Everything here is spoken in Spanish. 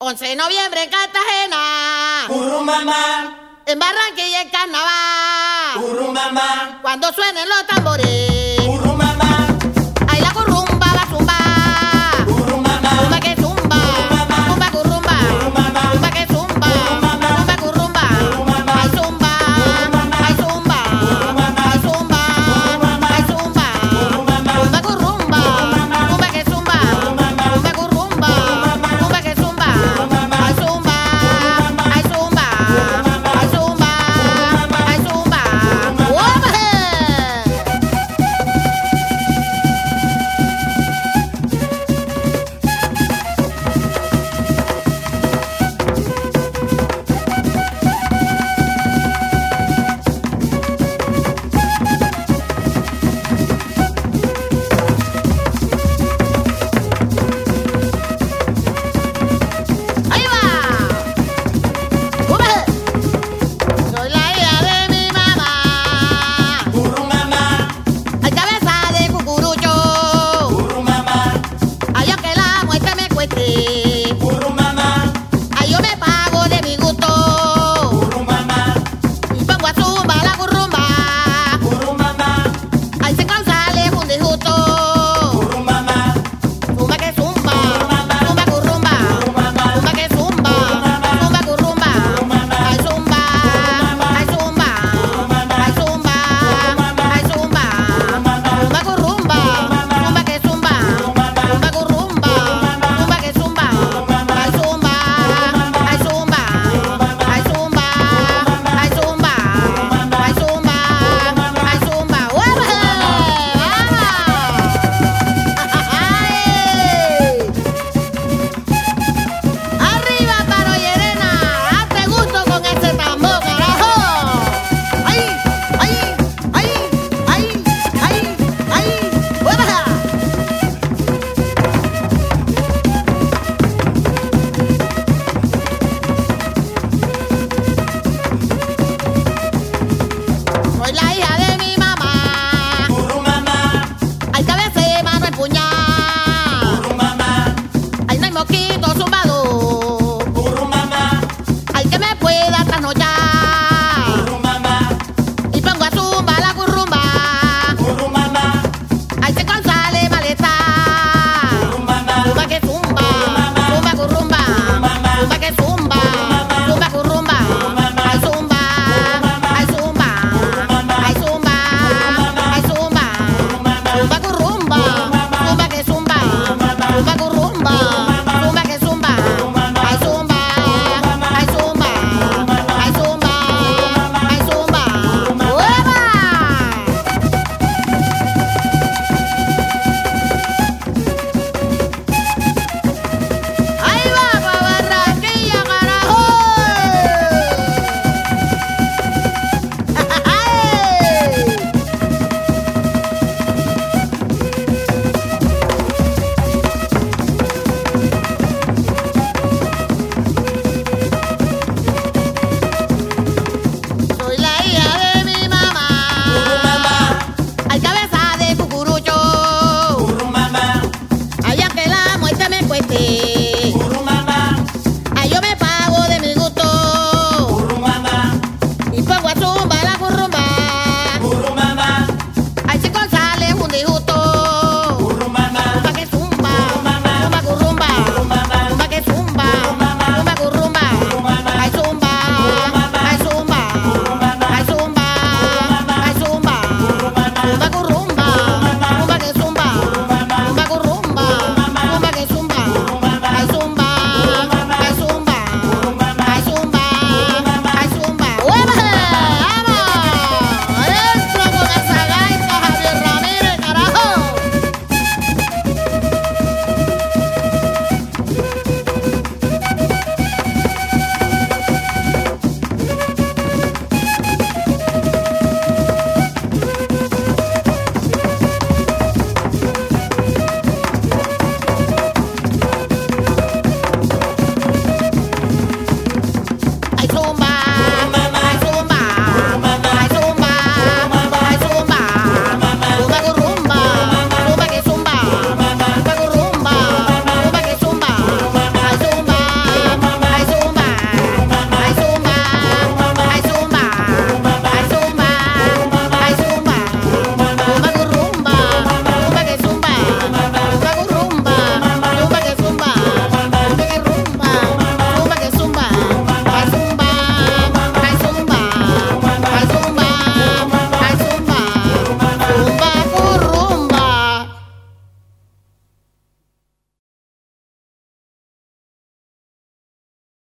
11 de noviembre en Cartagena, Urumamá, en Barranquilla en Carnaval, Urumamá, cuando suenen los tambores, Urumamá, ahí la currumba va a zumbar, Urumamá, zumba que zumba, zumba currumba, zumba que zumba, zumba currumba, ay zumba, ay zumba, ay zumba, ay zumba, zumba currumba, zumba que zumba, zumba currumba, zumba que zumba, ay zumba, ay zumba, ay zumba, ay zumba, ¡Uaje! ¡Ahí va! ¡Uaje! Soy la hija de mi mamá. Urumamá, Hay cabeza de cucurucho. Urumamá, Ay, aunque la muerte me cueste. Urumamá, Ay, yo me pago de mi gusto. Urumamá, Y pongo a zumba la currumba. Urumamá, Ay, se causale un disgusto. Urumamá, Zumba que zumba. Zumba currumba. Zumba que zumba. Zumba currumba. Ay, zumba. Ay, zumba. Ay, zumba. Ay, zumba. Zumba currumba. Zumba que zumba. Zumba currumba. Zumba que zumba. Ay, zumba. Ay, zumba. Ay, zumba. Ay, zumba. Ay, zumba. Ay, zumba. ¡Uaje! ¡Ay! Arriba, Paro y Elena, hazte gusto con ese tambor, carajo. ¡Ay! ¡Ay! ¡Ay! ¡Ay! ¡Ay! ¡Ay! ¡Uaja! Soy la hija de mi mamá. Urumamá, Hay cabeza y mano empuñada. Urumamá, Ay, no hay mosquito zumbado.